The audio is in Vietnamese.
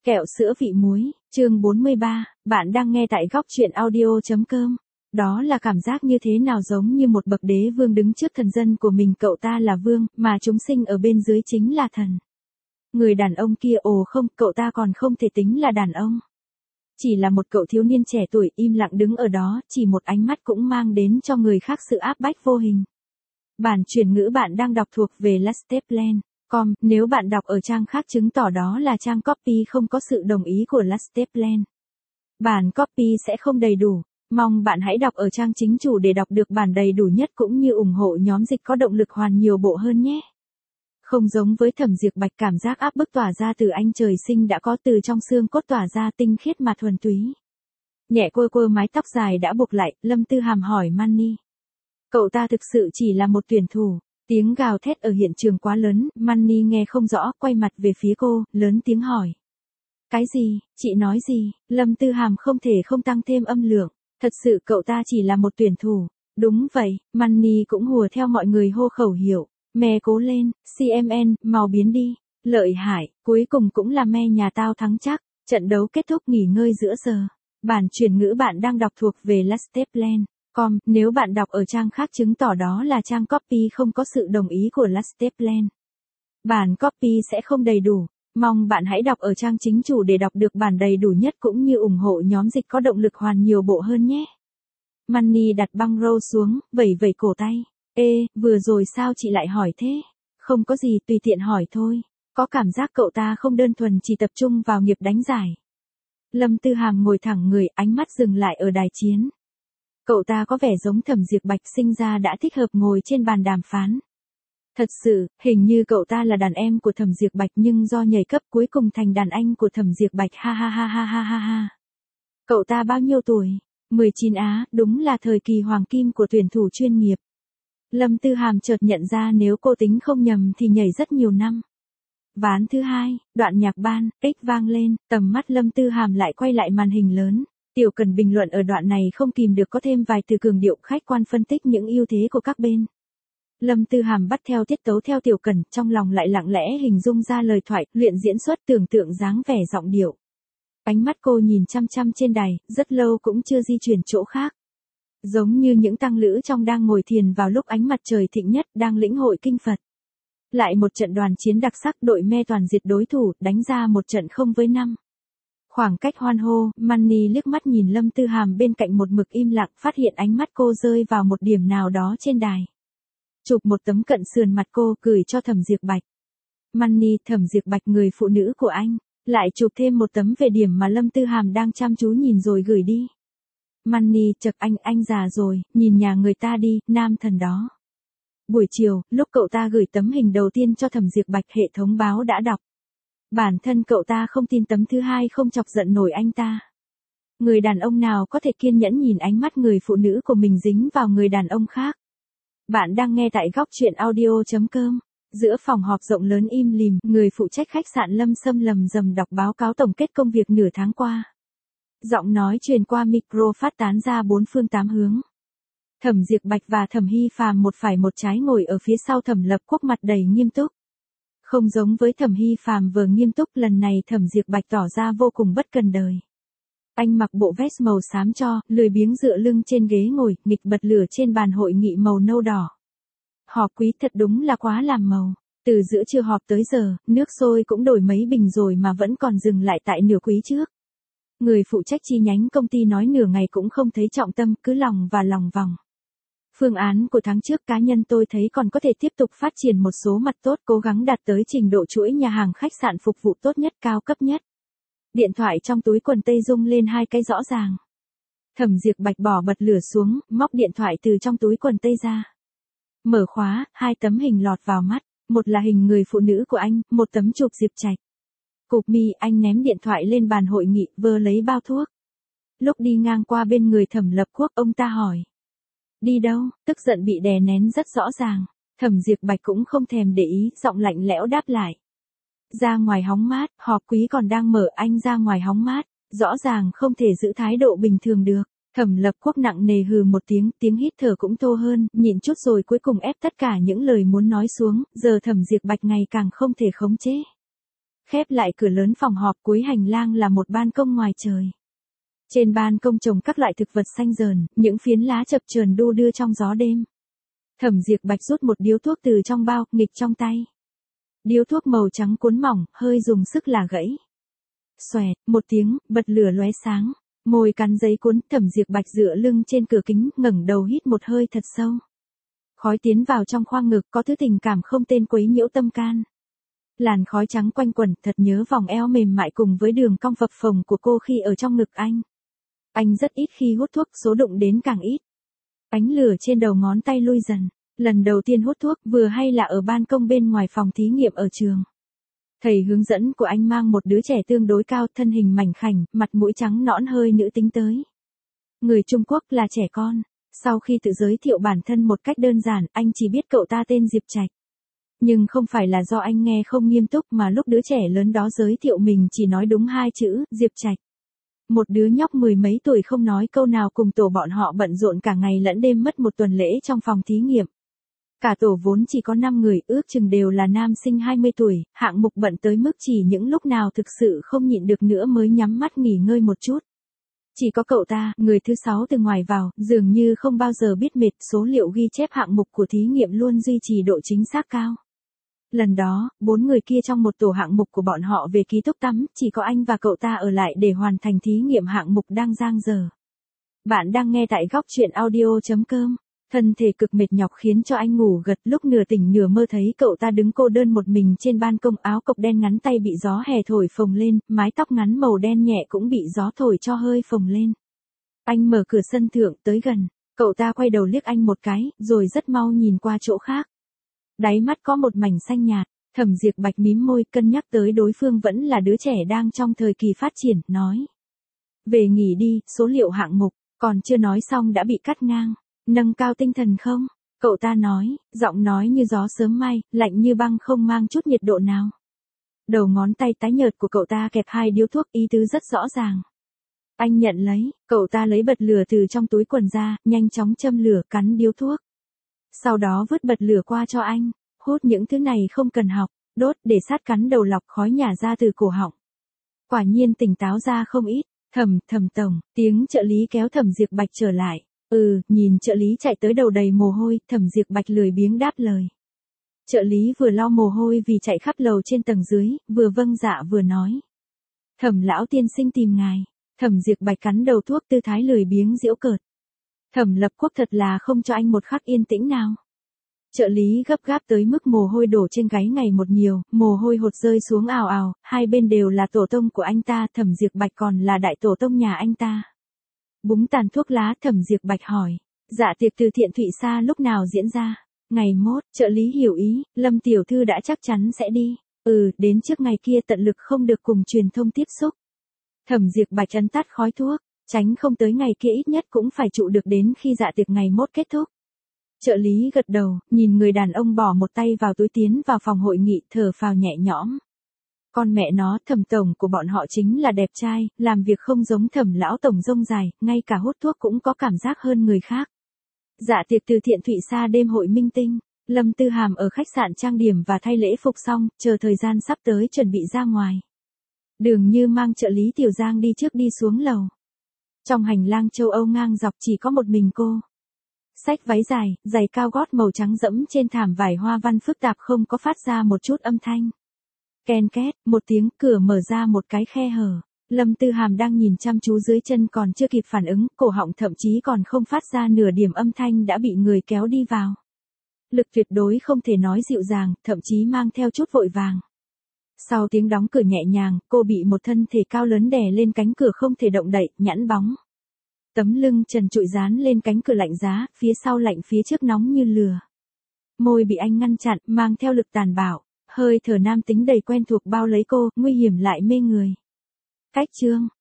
Kẹo sữa vị muối, chương 43, bạn đang nghe tại góc truyện audio.com. Đó là cảm giác như thế nào, giống như một bậc đế vương đứng trước thần dân của mình, cậu ta là vương, mà chúng sinh ở bên dưới chính là thần. Người đàn ông kia, ồ không, cậu ta còn không thể tính là đàn ông. Chỉ là một cậu thiếu niên trẻ tuổi im lặng đứng ở đó, chỉ một ánh mắt cũng mang đến cho người khác sự áp bách vô hình. Bản chuyển ngữ bạn đang đọc thuộc về Lasteplan.com, nếu bạn đọc ở trang khác chứng tỏ đó là trang copy không có sự đồng ý của Lasteplan. Bản copy sẽ không đầy đủ, mong bạn hãy đọc ở trang chính chủ để đọc được bản đầy đủ nhất cũng như ủng hộ nhóm dịch có động lực hoàn nhiều bộ hơn nhé. Không giống với Thẩm Diệp Bạch, cảm giác áp bức tỏa ra từ anh trời sinh đã có, từ trong xương cốt tỏa ra, tinh khiết mà thuần túy. Nhẹ quơ mái tóc dài đã buộc lại, Lâm Tư Hàm hỏi Manny. Cậu ta thực sự chỉ là một tuyển thủ. Tiếng gào thét ở hiện trường quá lớn, Manny nghe không rõ, quay mặt về phía cô, lớn tiếng hỏi. Cái gì, chị nói gì? Lâm Tư Hàm không thể không tăng thêm âm lượng. Thật sự cậu ta chỉ là một tuyển thủ. Đúng vậy, Manny cũng hùa theo mọi người hô khẩu hiệu. Me cố lên, CMN, mau biến đi. Lợi hại, cuối cùng cũng là me nhà tao thắng chắc. Trận đấu kết thúc, nghỉ ngơi giữa giờ. Bản chuyển ngữ bạn đang đọc thuộc về Lasteplan.com, nếu bạn đọc ở trang khác chứng tỏ đó là trang copy không có sự đồng ý của Lasteplan. Bản copy sẽ không đầy đủ, mong bạn hãy đọc ở trang chính chủ để đọc được bản đầy đủ nhất cũng như ủng hộ nhóm dịch có động lực hoàn nhiều bộ hơn nhé. Manny đặt băng rô xuống, vẩy cổ tay. Ê, vừa rồi sao chị lại hỏi thế? Không có gì, tùy tiện hỏi thôi. Có cảm giác cậu ta không đơn thuần chỉ tập trung vào nghiệp đánh giải. Lâm Tư Hàm ngồi thẳng người, ánh mắt dừng lại ở đài chiến. Cậu ta có vẻ giống Thẩm Diệp Bạch, sinh ra đã thích hợp ngồi trên bàn đàm phán. Thật sự, hình như cậu ta là đàn em của Thẩm Diệp Bạch nhưng do nhảy cấp cuối cùng thành đàn anh của Thẩm Diệp Bạch, ha ha ha ha ha ha ha. Cậu ta bao nhiêu tuổi? 19 á, đúng là thời kỳ hoàng kim của tuyển thủ chuyên nghiệp. Lâm Tư Hàm chợt nhận ra nếu cô tính không nhầm thì nhảy rất nhiều năm. Ván thứ hai, đoạn nhạc ban, ích vang lên, tầm mắt Lâm Tư Hàm lại quay lại màn hình lớn. Tiểu Cần bình luận ở đoạn này không kìm được có thêm vài từ cường điệu khách quan phân tích những ưu thế của các bên. Lâm Tư Hàm bắt theo tiết tấu theo Tiểu Cần, trong lòng lại lặng lẽ hình dung ra lời thoại, luyện diễn xuất, tưởng tượng dáng vẻ giọng điệu. Ánh mắt cô nhìn chăm chăm trên đài, rất lâu cũng chưa di chuyển chỗ khác. Giống như những tăng lữ trong đang ngồi thiền vào lúc ánh mặt trời thịnh nhất, đang lĩnh hội kinh Phật. Lại một trận đoàn chiến đặc sắc, đội me toàn diệt đối thủ, đánh ra một trận 0-5. Khoảng cách hoan hô, Manny liếc mắt nhìn Lâm Tư Hàm bên cạnh một mực im lặng, phát hiện ánh mắt cô rơi vào một điểm nào đó trên đài. Chụp một tấm cận sườn mặt cô, gửi cho Thẩm Diệp Bạch. Manny, Thẩm Diệp Bạch, người phụ nữ của anh. Lại chụp thêm một tấm về điểm mà Lâm Tư Hàm đang chăm chú nhìn rồi gửi đi. Manny, chật anh già rồi, nhìn nhà người ta đi, nam thần đó. Buổi chiều, lúc cậu ta gửi tấm hình đầu tiên cho Thẩm Diệp Bạch, hệ thống báo đã đọc. Bản thân cậu ta không tin tấm thứ hai không chọc giận nổi anh ta. Người đàn ông nào có thể kiên nhẫn nhìn ánh mắt người phụ nữ của mình dính vào người đàn ông khác. Bạn đang nghe tại góc truyện audio.com. Giữa phòng họp rộng lớn im lìm, người phụ trách khách sạn Lâm Sâm lầm rầm đọc báo cáo tổng kết công việc nửa tháng qua. Giọng nói truyền qua micro phát tán ra bốn phương tám hướng. Thẩm Diệp Bạch và Thẩm Hy Phàm một phải một trái ngồi ở phía sau Thẩm Lập Quốc, mặt đầy nghiêm túc. Không giống với Thẩm Hy Phàm vừa nghiêm túc, lần này Thẩm Diệp Bạch tỏ ra vô cùng bất cần đời. Anh mặc bộ vest màu xám cho, lười biếng dựa lưng trên ghế ngồi, nghịch bật lửa trên bàn hội nghị màu nâu đỏ. Họp quý thật đúng là quá làm màu. Từ giữa trưa họp tới giờ, nước sôi cũng đổi mấy bình rồi mà vẫn còn dừng lại tại nửa quý trước. Người phụ trách chi nhánh công ty nói nửa ngày cũng không thấy trọng tâm, cứ lòng và lòng vòng. Phương án của tháng trước cá nhân tôi thấy còn có thể tiếp tục phát triển một số mặt tốt, cố gắng đạt tới trình độ chuỗi nhà hàng khách sạn phục vụ tốt nhất, cao cấp nhất. Điện thoại trong túi quần tây rung lên hai cái rõ ràng. Thẩm Diệp Bạch bỏ bật lửa xuống, móc điện thoại từ trong túi quần tây ra. Mở khóa, hai tấm hình lọt vào mắt, một là hình người phụ nữ của anh, một tấm chụp Diệp Trạch. Cụp mi, anh ném điện thoại lên bàn hội nghị, vơ lấy bao thuốc. Lúc đi ngang qua bên người Thẩm Lập Quốc, ông ta hỏi. Đi đâu? Tức giận bị đè nén rất rõ ràng. Thẩm Diệp Bạch cũng không thèm để ý, giọng lạnh lẽo đáp lại. Ra ngoài hóng mát, họp quý còn đang mở, anh ra ngoài hóng mát. Rõ ràng không thể giữ thái độ bình thường được. Thẩm Lập Quốc nặng nề hừ một tiếng, tiếng hít thở cũng thô hơn, nhịn chút rồi cuối cùng ép tất cả những lời muốn nói xuống, giờ Thẩm Diệp Bạch ngày càng không thể khống chế. Khép lại cửa lớn phòng họp, cuối hành lang là một ban công ngoài trời. Trên ban công trồng các loại thực vật xanh rờn, những phiến lá chập chờn đu đưa trong gió đêm. Thẩm Diệp Bạch rút một điếu thuốc từ trong bao, nghịch trong tay. Điếu thuốc màu trắng cuốn mỏng, hơi dùng sức là gãy. Xoẹt, một tiếng, bật lửa lóe sáng. Môi cắn giấy cuốn, Thẩm Diệp Bạch dựa lưng trên cửa kính, ngẩng đầu hít một hơi thật sâu. Khói tiến vào trong khoang ngực, có thứ tình cảm không tên quấy nhiễu tâm can. Làn khói trắng quanh quẩn, thật nhớ vòng eo mềm mại cùng với đường cong phập phồng của cô khi ở trong ngực anh. Anh rất ít khi hút thuốc, số đụng đến càng ít. Ánh lửa trên đầu ngón tay lui dần. Lần đầu tiên hút thuốc, vừa hay là ở ban công bên ngoài phòng thí nghiệm ở trường. Thầy hướng dẫn của anh mang một đứa trẻ tương đối cao, thân hình mảnh khảnh, mặt mũi trắng nõn hơi nữ tính tới. Người Trung Quốc, là trẻ con. Sau khi tự giới thiệu bản thân một cách đơn giản, anh chỉ biết cậu ta tên Diệp Trạch. Nhưng không phải là do anh nghe không nghiêm túc mà lúc đứa trẻ lớn đó giới thiệu mình chỉ nói đúng 2 chữ, Diệp Trạch. Một đứa nhóc 10 mấy tuổi không nói câu nào cùng tổ bọn họ bận rộn cả ngày lẫn đêm mất một tuần lễ trong phòng thí nghiệm. Cả tổ vốn chỉ có 5 người, ước chừng đều là nam sinh 20 tuổi, hạng mục bận tới mức chỉ những lúc nào thực sự không nhịn được nữa mới nhắm mắt nghỉ ngơi một chút. Chỉ có cậu ta, người thứ 6 từ ngoài vào, dường như không bao giờ biết mệt, số liệu ghi chép hạng mục của thí nghiệm luôn duy trì độ chính xác cao. Lần đó, 4 người kia trong một tổ hạng mục của bọn họ về ký túc tắm, chỉ có anh và cậu ta ở lại để hoàn thành thí nghiệm hạng mục đang dang dở. Bạn đang nghe tại góc truyện audio.com. Thân thể cực mệt nhọc khiến cho anh ngủ gật, lúc nửa tỉnh nửa mơ thấy cậu ta đứng cô đơn một mình trên ban công, áo cộc đen ngắn tay bị gió hè thổi phồng lên, mái tóc ngắn màu đen nhẹ cũng bị gió thổi cho hơi phồng lên. Anh mở cửa sân thượng tới gần, cậu ta quay đầu liếc anh một cái, rồi rất mau nhìn qua chỗ khác. Đáy mắt có một mảnh xanh nhạt, Thẩm Diệp Bạch mím môi, cân nhắc tới đối phương vẫn là đứa trẻ đang trong thời kỳ phát triển, nói. Về nghỉ đi, số liệu hạng mục, còn chưa nói xong đã bị cắt ngang. Nâng cao tinh thần không? Cậu ta nói, giọng nói như gió sớm mai, lạnh như băng không mang chút nhiệt độ nào. Đầu ngón tay tái nhợt của cậu ta kẹp 2 điếu thuốc, ý tứ rất rõ ràng. Anh nhận lấy, cậu ta lấy bật lửa từ trong túi quần ra, nhanh chóng châm lửa, cắn điếu thuốc. Sau đó vứt bật lửa qua cho anh, hút những thứ này không cần học, đốt để sát cắn đầu lọc khói nhả ra từ cổ họng. Quả nhiên tỉnh táo ra không ít, Thẩm tổng, tiếng trợ lý kéo Thẩm Diệp Bạch trở lại. Nhìn trợ lý chạy tới đầu đầy mồ hôi, Thẩm Diệp Bạch lười biếng đáp lời. Trợ lý vừa lau mồ hôi vì chạy khắp lầu trên tầng dưới, vừa vâng dạ vừa nói. Thẩm lão tiên sinh tìm ngài. Thẩm Diệp Bạch cắn đầu thuốc, tư thái lười biếng giễu cợt. Thẩm Lập Quốc thật là không cho anh một khắc yên tĩnh nào. Trợ lý gấp gáp tới mức mồ hôi đổ trên gáy ngày một nhiều, mồ hôi hột rơi xuống ào ào, hai bên đều là tổ tông của anh ta, Thẩm Diệp Bạch còn là đại tổ tông nhà anh ta. Búng tàn thuốc lá, Thẩm Diệp Bạch hỏi. Dạ tiệc từ thiện Thụy Sa lúc nào diễn ra? Ngày mốt, trợ lý hiểu ý, Lâm tiểu thư đã chắc chắn sẽ đi. Đến trước ngày kia tận lực không được cùng truyền thông tiếp xúc. Thẩm Diệp Bạch ấn tắt khói thuốc, tránh không tới ngày kia ít nhất cũng phải trụ được đến khi dạ tiệc ngày mốt kết thúc. Trợ lý gật đầu, nhìn người đàn ông bỏ một tay vào túi tiến vào phòng hội nghị, thở phào nhẹ nhõm. Con mẹ nó, Thẩm tổng của bọn họ chính là đẹp trai, làm việc không giống Thẩm lão tổng rông dài, ngay cả hút thuốc cũng có cảm giác hơn người khác. Dạ tiệc từ thiện Thụy Sa đêm hội minh tinh, Lâm Tư Hàm ở khách sạn trang điểm và thay lễ phục xong, chờ thời gian sắp tới chuẩn bị ra ngoài. Đường Như mang trợ lý Tiểu Giang đi trước đi xuống lầu. Trong hành lang châu Âu ngang dọc chỉ có một mình cô. Xách váy dài, giày cao gót màu trắng dẫm trên thảm vải hoa văn phức tạp không có phát ra một chút âm thanh. Ken két, một tiếng, cửa mở ra một cái khe hở. Lâm Tư Hàm đang nhìn chăm chú dưới chân còn chưa kịp phản ứng, cổ họng thậm chí còn không phát ra nửa điểm âm thanh đã bị người kéo đi vào. Lực tuyệt đối không thể nói dịu dàng, thậm chí mang theo chút vội vàng. Sau tiếng đóng cửa nhẹ nhàng, cô bị một thân thể cao lớn đè lên cánh cửa không thể động đậy, nhẵn bóng. Tấm lưng trần trụi dán lên cánh cửa lạnh giá, phía sau lạnh phía trước nóng như lửa. Môi bị anh ngăn chặn, mang theo lực tàn bạo, hơi thở nam tính đầy quen thuộc bao lấy cô, nguy hiểm lại mê người. Cách chương